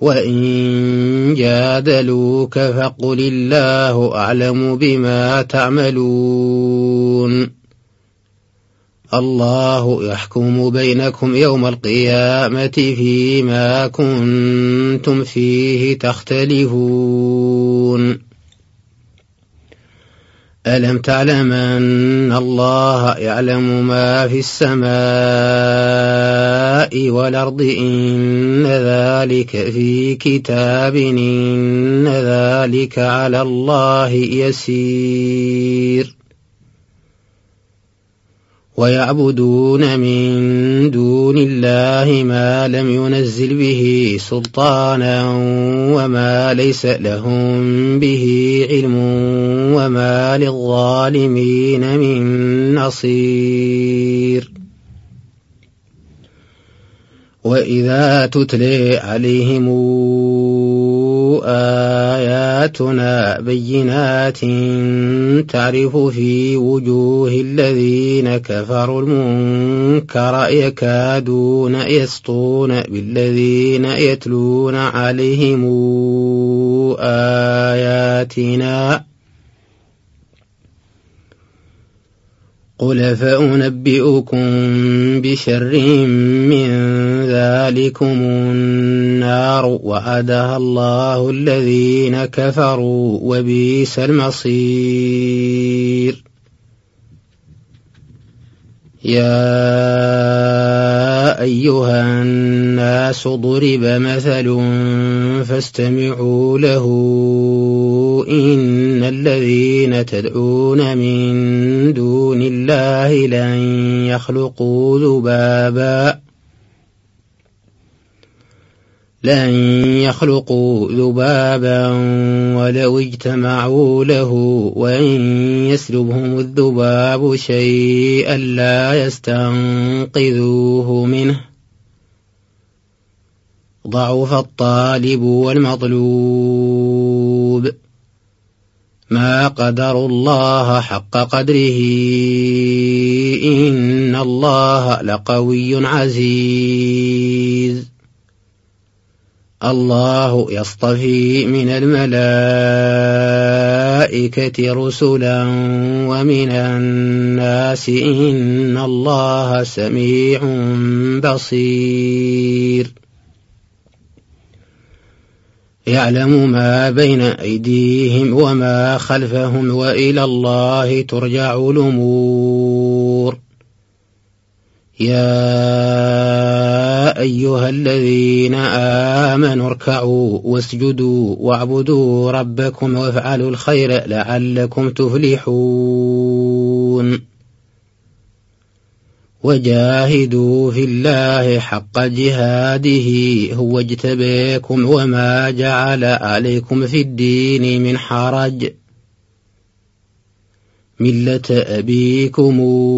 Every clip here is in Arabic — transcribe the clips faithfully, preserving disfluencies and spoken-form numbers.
وإن جادلوك فقل الله أعلم بما تعملون الله يحكم بينكم يوم القيامة فيما كنتم فيه تختلفون ألم تعلم أن الله يعلم ما في السماء والأرض إن ذلك في كتاب إن ذلك على الله يسير ويعبدون من دون الله ما لم ينزل به سلطانا وما ليس لهم به علم وما للظالمين من نصير وإذا تتلي عليهم آياتنا بينات تعرف في وجوه الذين كفروا المنكر يكادون يسطون بالذين يتلون عليهم آياتنا قل فأنبئكم بشر من ذلكم النار وعدها الله الذين كفروا وبئس المصير يا أيها الناس ضرب مثل فاستمعوا له إن الذين تدعون من دون الله لن يخلقوا ذبابا لن يخلقوا ذبابا ولو اجتمعوا له وإن يسلبهم الذباب شيئا لا يستنقذوه منه ضعف الطالب والمطلوب ما قدروا الله حق قدره إن الله لقوي عزيز الله يصطفي من الملائكة رسلا ومن الناس إن الله سميع بصير يعلم ما بين أيديهم وما خلفهم وإلى الله ترجع الأمور يا أيها الذين آمنوا اركعوا واسجدوا واعبدوا ربكم وافعلوا الخير لعلكم تفلحون وجاهدوا في الله حق جهاده هو اجتباكم وما جعل عليكم في الدين من حرج ملة أبيكم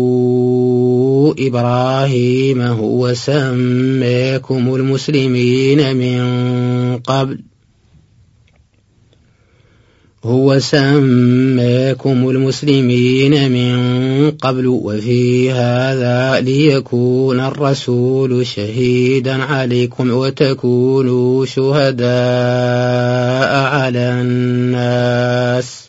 إبراهيم هو سماكم المسلمين من قبل هو سماكم المسلمين من قبل وفي هذا ليكون الرسول شهيدا عليكم وتكونوا شهداء على الناس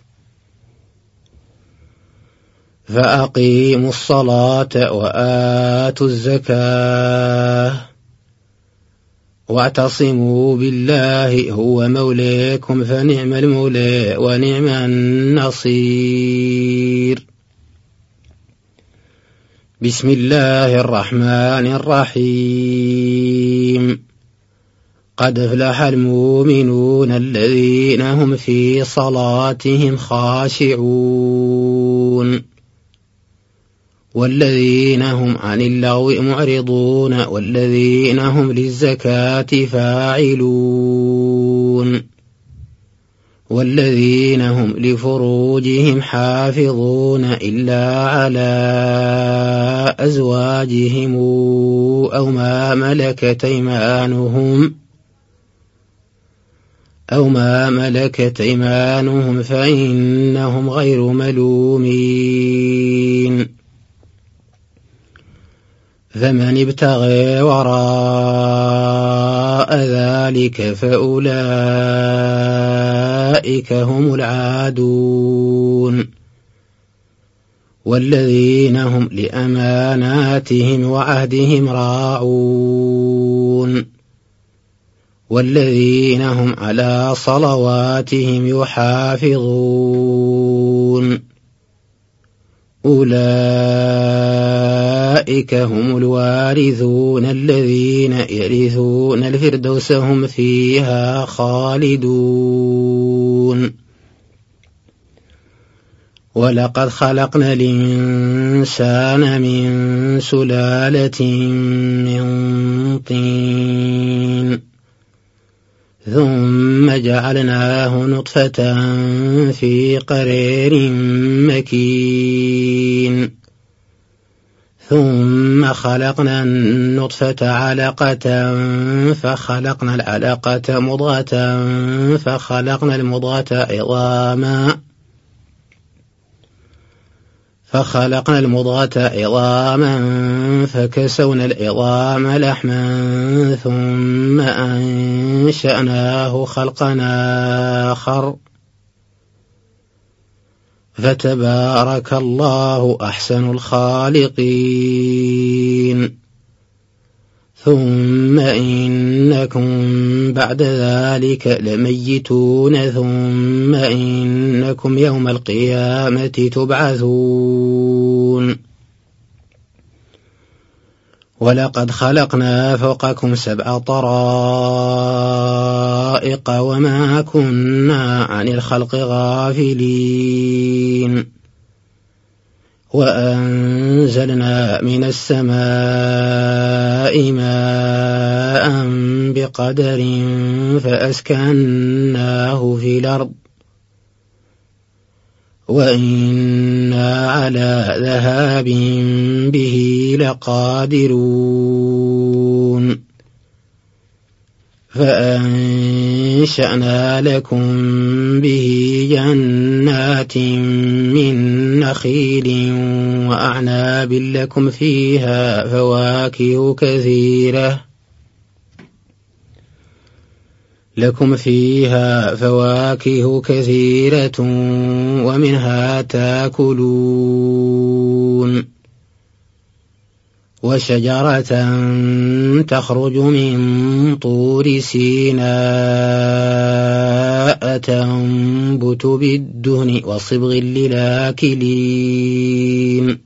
فأقيموا الصلاة وآتوا الزكاة واعتصموا بالله هو مولاكم فنعم المولى ونعم النصير بسم الله الرحمن الرحيم قد أفلح المؤمنون الذين هم في صلاتهم خاشعون والذين هم عن اللغو معرضون والذين هم للزكاة فاعلون والذين هم لفروجهم حافظون إلا على أزواجهم أو ما ملكت أيمانهم أو ما ملكت أيمانهم فإنهم غير ملومين فمن ابتغي وراء ذلك فأولئك هم العادون والذين هم لأماناتهم وعهدهم راعون والذين هم على صلواتهم يحافظون أولئك هم الوارثون الذين يرثون الفردوس هم فيها خالدون ولقد خلقنا الإنسان من سلالة من طين ثم جعلناه نطفة في قرير مكين ثم خلقنا النطفة علقة فخلقنا العلقة مضغة فخلقنا المضغة عظاما فخلقنا المضغة عظاما فكسونا العظام لحما ثم أنشأناه خلقا آخر فتبارك الله أحسن الخالقين ثم إنكم بعد ذلك لميتون ثم إنكم يوم القيامة تبعثون ولقد خلقنا فوقكم سبع طرائق وما كنا عن الخلق غافلين وأنزلنا من السماء ماء بقدر فأسكناه في الأرض وإنا على ذهاب به لقادرون فأنشأنا لكم به جنات من نخيل وأعناب لكم فيها فواكه كثيرة لكم فيها فواكه كثيرة ومنها تاكلون وشجرة تخرج من طور سيناء تنبت بالدهن وصبغ للآكلين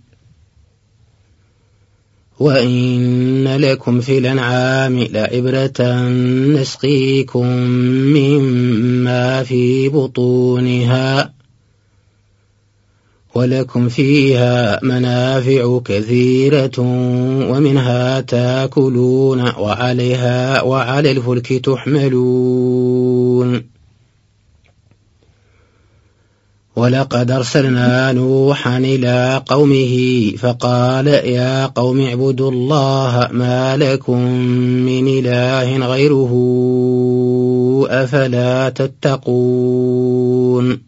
وإن لكم في الأنعام لعبرة نسقيكم مما في بطونها ولكم فيها منافع كثيرة ومنها تاكلون وعليها وعلى الفلك تحملون ولقد أرسلنا نوحا إلى قومه فقال يا قوم اعبدوا الله ما لكم من إله غيره أفلا تتقون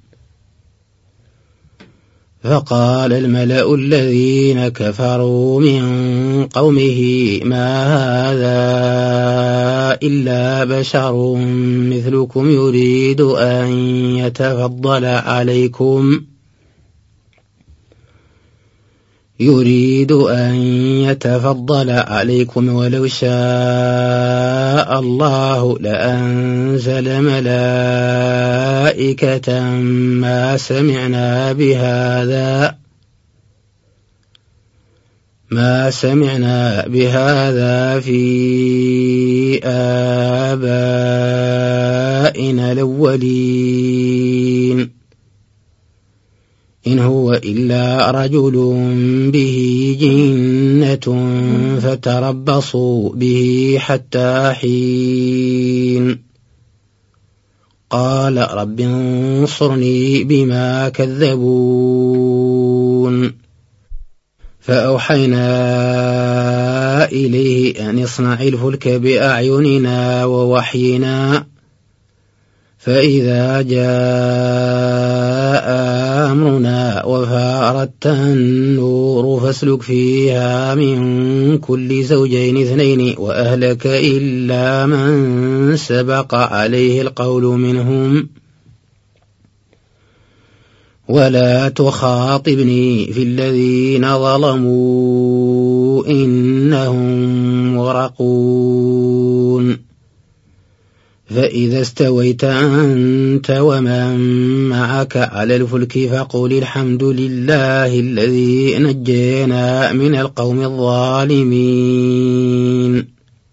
فقال الملأ الذين كفروا من قومه ما هذا إلا بشر مثلكم يريد أن يتفضل عليكم يريد أن يتفضل عليكم ولو شاء الله لأنزل ملائكة ما سمعنا بهذا ما سمعنا بهذا في آبائنا الأولين إن هو إلا رجل به جنة فتربصوا به حتى حين قال رب انصرني بما كذبون فأوحينا إليه أن اصنع الفلك بأعيننا ووحينا فإذا جاء أمرنا وفارت النور فاسلك فيها من كل زوجين اثنين وأهلك إلا من سبق عليه القول منهم ولا تخاطبني في الذين ظلموا إنهم مغرقون فإذا استويت أنت ومن معك على الفلك فقل الحمد لله الذي نجينا من القوم الظالمين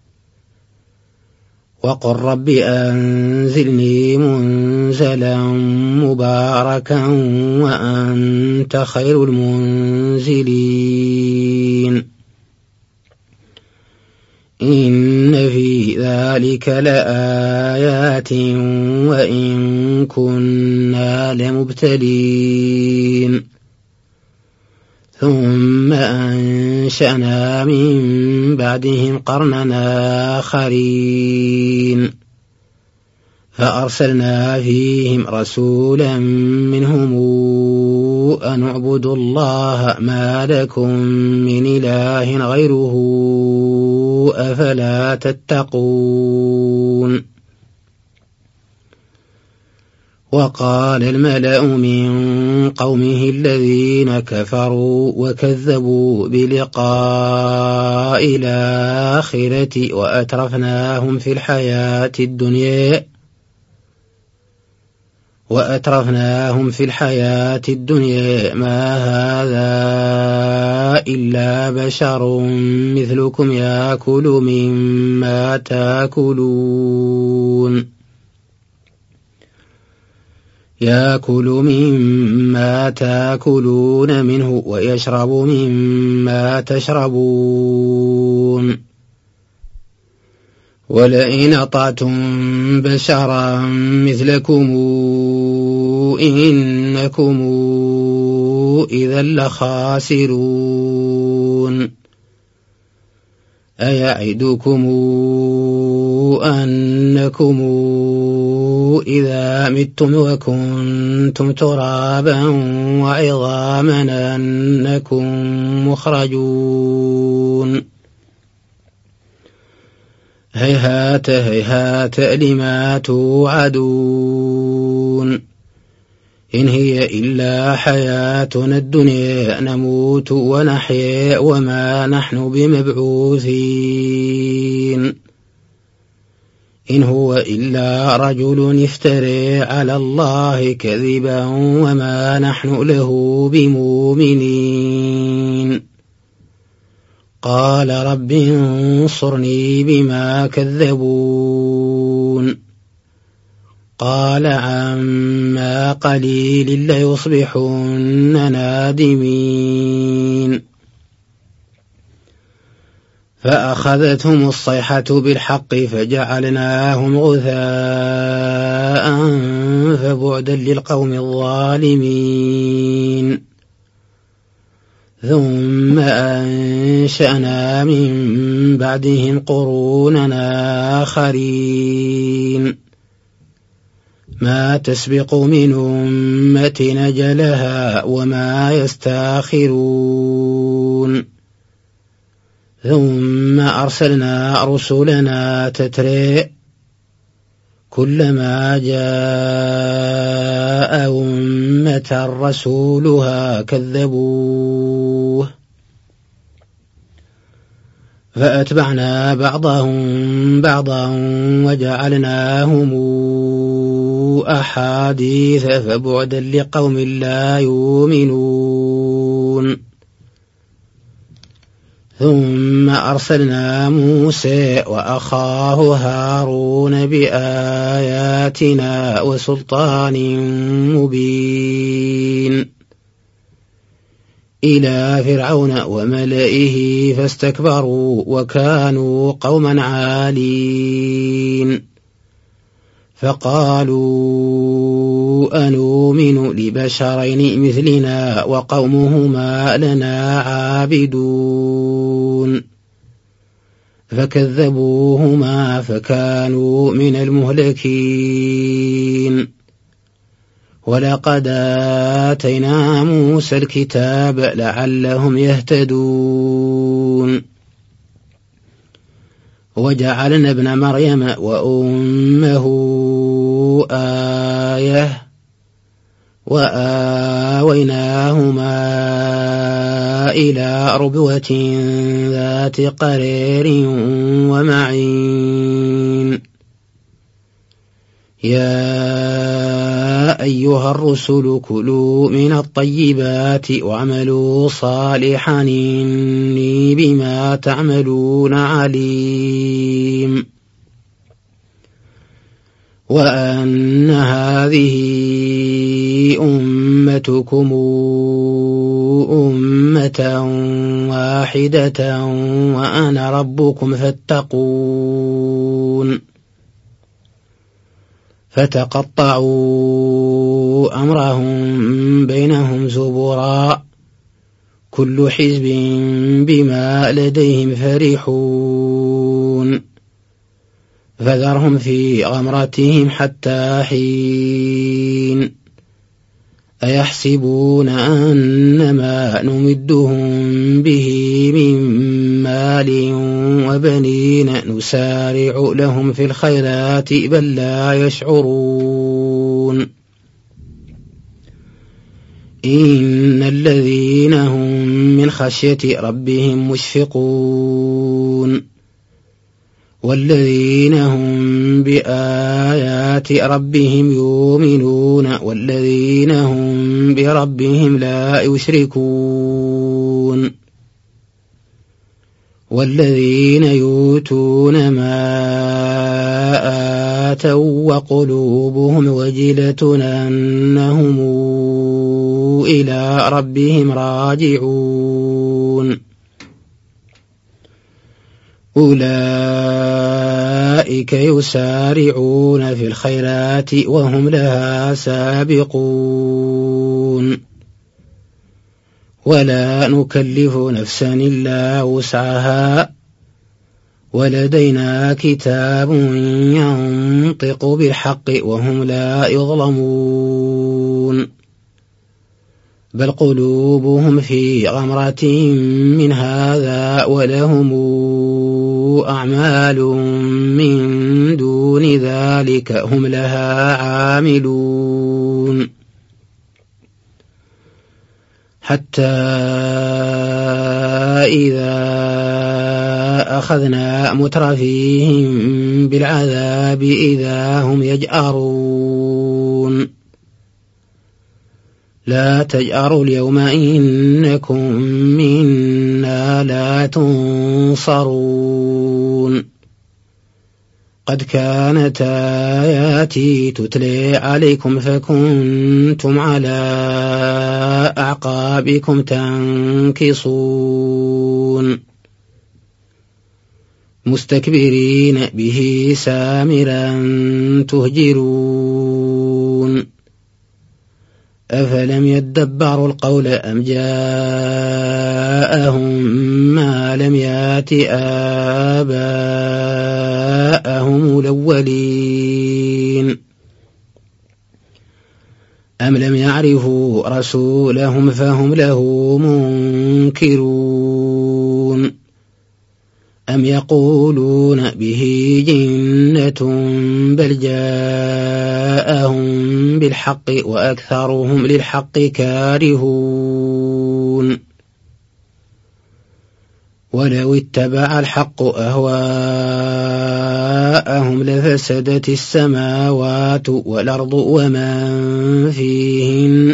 وقل رب أنزلني منزلا مباركا وأنت خير المنزلين إن في ذلك لآيات وإن كنا لمبتلين ثم أنشأنا من بعدهم قرننا آخرين فأرسلنا فيهم رسولا منهم أن اعبدوا الله ما لكم من إله غيره أفلا تتقون وقال الملأ من قومه الذين كفروا وكذبوا بلقاء الآخرة وأترفناهم في الحياة الدنيا وأترفناهم في الحياة الدنيا ما هذا إلا بشر مثلكم يأكل مما تأكلون يأكل مما تأكلون منه ويشرب مما تشربون ولئن أطعتم بشرا مثلكم إنكم إذا لخاسرون أيعدكم أنكم إذا متم وكنتم ترابا وعظاما أنكم مخرجون هيهات هيهات لما توعدون إن هي إلا حياتنا الدنيا نموت ونحيا وما نحن بمبعوثين إن هو إلا رجل افترى على الله كذبا وما نحن له بمؤمنين قال رب انصرني بما كذبون قال عما قليل ليصبحن نادمين فأخذتهم الصيحة بالحق فجعلناهم غثاء فبعدا للقوم الظالمين ثم أنشأنا من بعدهم قروننا آخرين ما تسبق من أمة نجلها وما يستاخرون ثم أرسلنا رسلنا تترى كلما جاء أمة رسولها كذبوه فأتبعنا بعضهم بعضا وجعلناهم أحاديث فبعدا لقوم لا يؤمنون ثم أرسلنا موسى وأخاه هارون بآياتنا وسلطان مبين إلى فرعون وملئه فاستكبروا وكانوا قوما عالين فقالوا أنؤمن لبشرين مثلنا وقومهما لنا عابدون فكذبوهما فكانوا من المهلكين ولقد آتينا موسى الكتاب لعلهم يهتدون وجعلنا ابن مريم وأمه آية وآويناهما إلى ربوة ذات قرير ومعين يا أيها الرسل كلوا من الطيبات واعملوا صالحا إني بما تعملون عليم وأن هذه أمتكم أمة واحدة وأنا ربكم فاتقون فتقطعوا أمرهم بينهم زبرا كل حزب بما لديهم فرحون فذرهم في غمرتهم حتى حين أيحسبون أنما نمدهم به من مال وبنين نسارع لهم في الخيرات بل لا يشعرون إن الذين هم من خشية ربهم مشفقون والذين هم بآيات ربهم يؤمنون والذين هم بربهم لا يشركون والذين يؤتون ما آتوا وقلوبهم وجلة أنهم إلى ربهم راجعون أولئك يسارعون في الخيرات وهم لها سابقون ولا نكلف نفسا إلا وسعها ولدينا كتاب ينطق بالحق وهم لا يظلمون بل قلوبهم في غمرة من هذا ولهم أعمال من دون ذلك هم لها عاملون حتى إذا أخذنا مترفيهم بالعذاب إذا هم يجأرون لا تجأروا اليوم إنكم منا لا تنصرون قد كانت آياتي تتلي عليكم فكنتم على أعقابكم تنكصون مستكبرين به سامرا تهجرون أفلم يدبروا القول أم جاءهم ما لم يأت آباءهم الأولين أم لم يعرفوا رسولهم فهم له منكرون أم يقولون به جنة بل جاءهم بالحق وأكثرهم للحق كارهون ولو اتبع الحق أهواءهم لفسدت السماوات والأرض ومن فيهن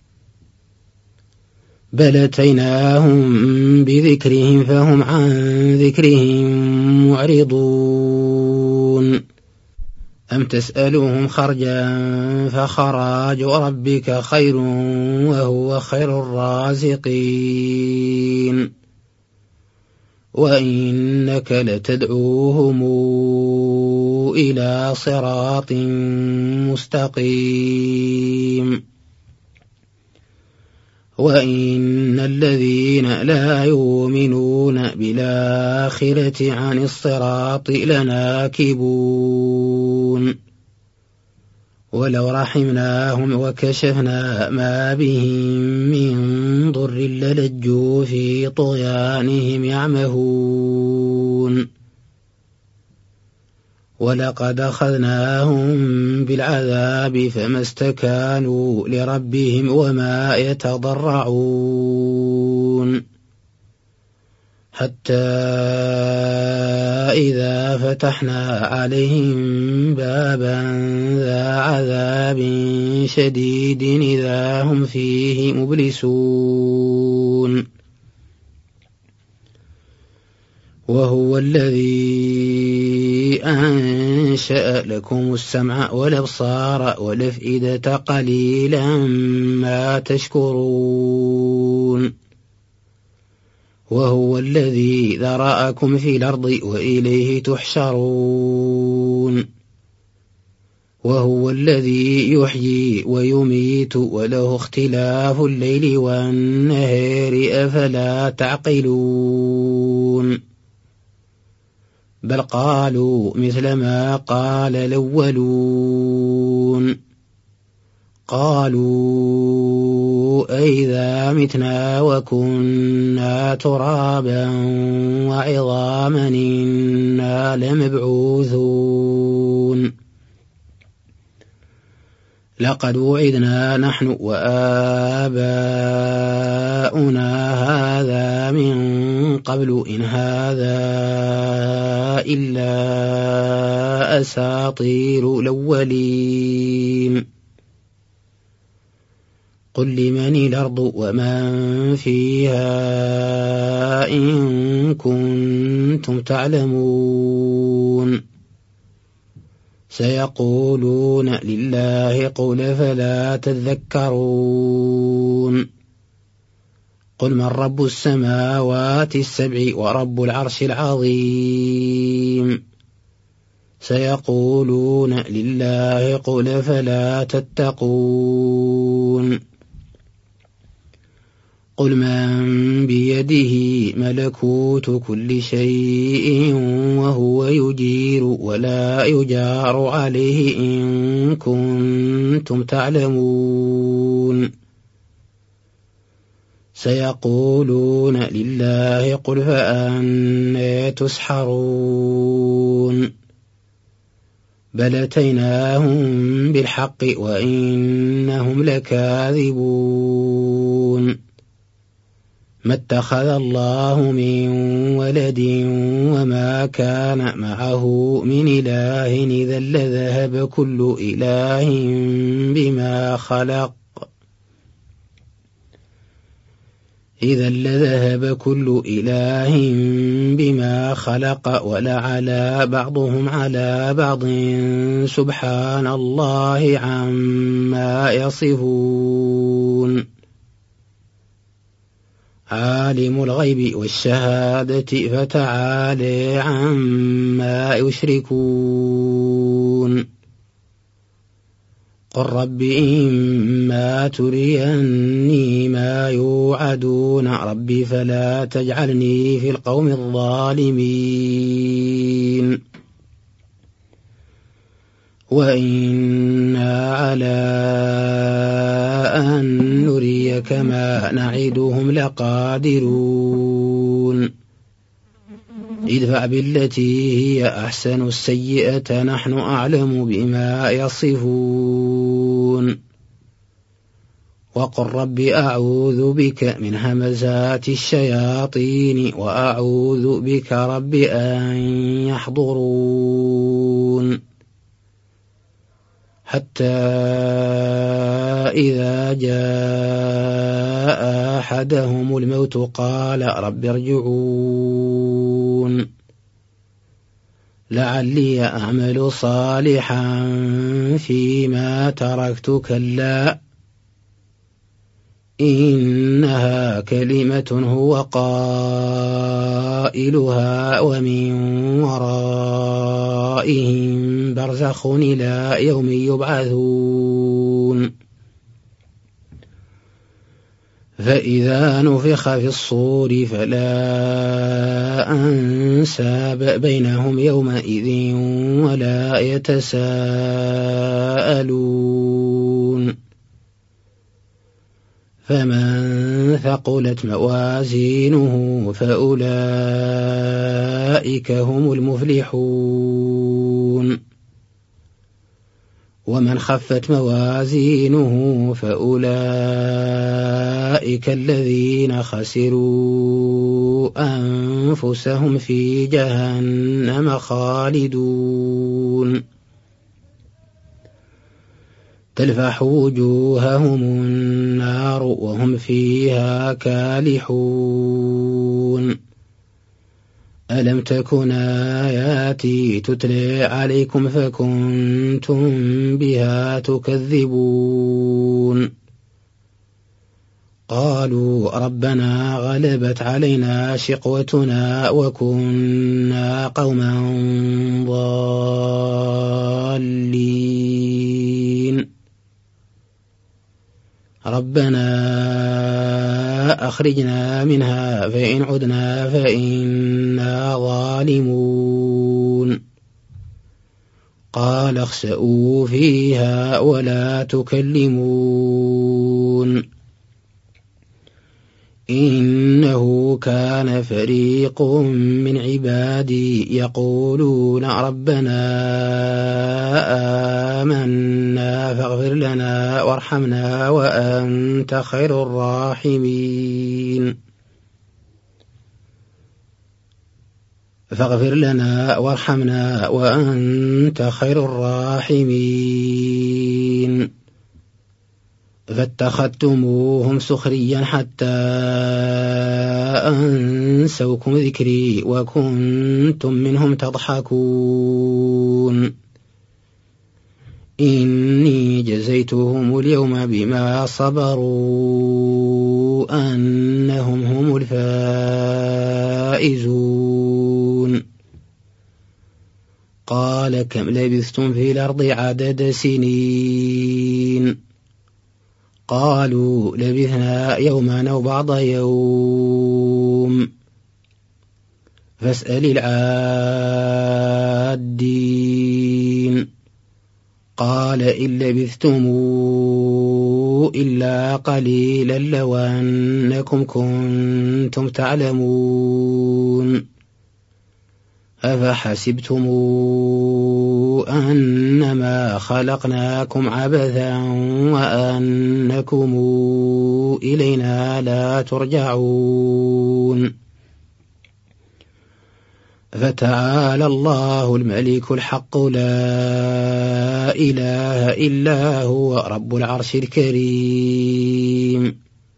بل أتيناهم بذكرهم فهم عن ذكرهم معرضون أم تسألهم خرجا فخراج ربك خير وهو خير الرازقين وإنك لتدعوهم إلى صراط مستقيم وإن الذين لا يؤمنون بالآخرة عن الصراط لناكبون ولو رحمناهم وكشفنا ما بهم من ضر للجوا في طغيانهم يعمهون ولقد أخذناهم بالعذاب فما استكانوا لربهم وما يتضرعون حتى إذا فتحنا عليهم بابا ذا عذاب شديد إذا هم فيه مبلسون وهو الذي أنشأ لكم السمع والأبصار والأفئدة قليلا ما تشكرون وهو الذي ذرأكم في الأرض وإليه تحشرون وهو الذي يحيي ويميت وله اختلاف الليل والنهار أفلا تعقلون بل قالوا مثل ما قال الأولون قالوا أئذا متنا وكنا ترابا وعظاما إنا لمبعوثون لقد وعدنا نحن وآباؤنا هذا من قبل إن هذا إلا أساطير الأولين قل لمن الأرض ومن فيها إن كنتم تعلمون سيقولون لله قل فلا تذكرون قل من رب السماوات السبع ورب العرش العظيم سيقولون لله قل فلا تتقون قل من بيده ملكوت كل شيء وهو يجير ولا يجار عليه إن كنتم تعلمون سيقولون لله قل فأنى تسحرون بل أتيناهم بالحق وإنهم لكاذبون ما اتخذ الله من ولد وما كان معه من إله إذا لذهب كل إله بما خلق إذا لذهب كل إله بما خلق ولعلى بعضهم على بعض سبحان الله عما يصفون عالم الغيب والشهادة فتعالى عما يشركون قل رب إما تريني ما يوعدون رب فلا تجعلني في القوم الظالمين وإنا على أن نريك ما نعدهم لقادرون ادفع بالتي هي أحسن السيئة نحن أعلم بما يصفون وقل رب أعوذ بك من همزات الشياطين وأعوذ بك رب أن يحضرون حتى إذا جاء أحدهم الموت قال رب ارجعون لعلي أعمل صالحا فيما تركت كلا إنها كلمة هو قائلها ومن ورائهم برزخ إلى يوم يبعثون فإذا نفخ في الصور فلا أنساب بينهم يومئذ ولا يتساءلون فمن ثقلت موازينه فأولئك هم المفلحون ومن خفت موازينه فأولئك الذين خسروا أنفسهم في جهنم خالدون تلفح وجوههم النار وهم فيها كالحون ألم تكن آياتي تتلى عليكم فكنتم بها تكذبون قالوا ربنا غلبت علينا شقوتنا وكنا قوما ضالين ربنا أخرجنا منها فإن عدنا فإنا ظالمون قال اخسئوا فيها ولا تكلمون إنه كان فريق من عبادي يقولون ربنا آمنا فاغفر لنا وارحمنا وأنت خير الراحمين فاغفر لنا وارحمنا وأنت خير الراحمين فاتخذتموهم سخريا حتى أنسوكم ذكري وكنتم منهم تضحكون إني جزيتهم اليوم بما صبروا أنهم هم الفائزون قال كم لبثتم في الأرض عدد سنين قالوا لبثنا يوما أو بعض يوم فاسأل العادين قال إن لبثتم إلا قليلا لو أنكم كنتم تعلمون أفحسبتم أنما خلقناكم عبثا وأنكم إلينا لا ترجعون فتعالى الله الملك الحق لا إله إلا هو رب العرش الكريم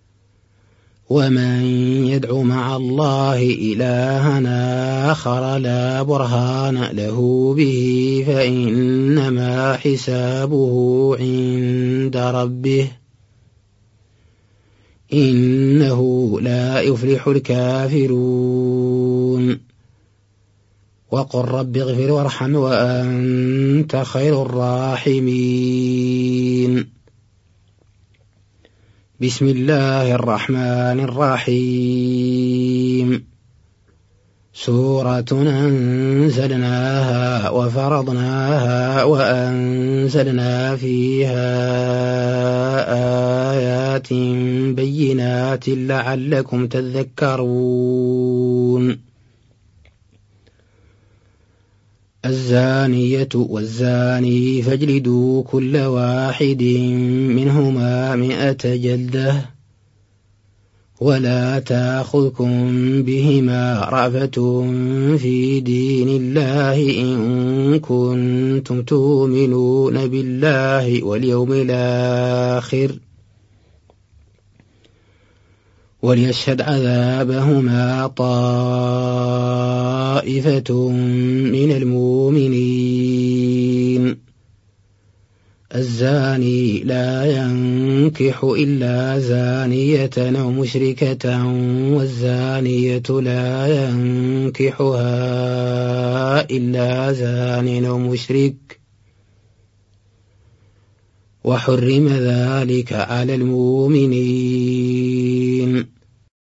ومن يدع مع الله إلها آخر لا برهان له به فإنما حسابه عند ربه إنه لا يفلح الكافرون وقل رب اغفر وارحم وأنت خير الراحمين بسم الله الرحمن الرحيم سورة أنزلناها وفرضناها وأنزلنا فيها آيات بينات لعلكم تذكرون الزانية والزاني فاجلدوا كل واحد منهما مئة جلدة ولا تأخذكم بهما رأفة في دين الله إن كنتم تؤمنون بالله واليوم الآخر وليشهد عذابهما طائفة من المؤمنين الزاني لا ينكح إلا زانية أو مشركة والزانية لا ينكحها إلا زان أو مشرك وحرم ذلك على المؤمنين الرجيم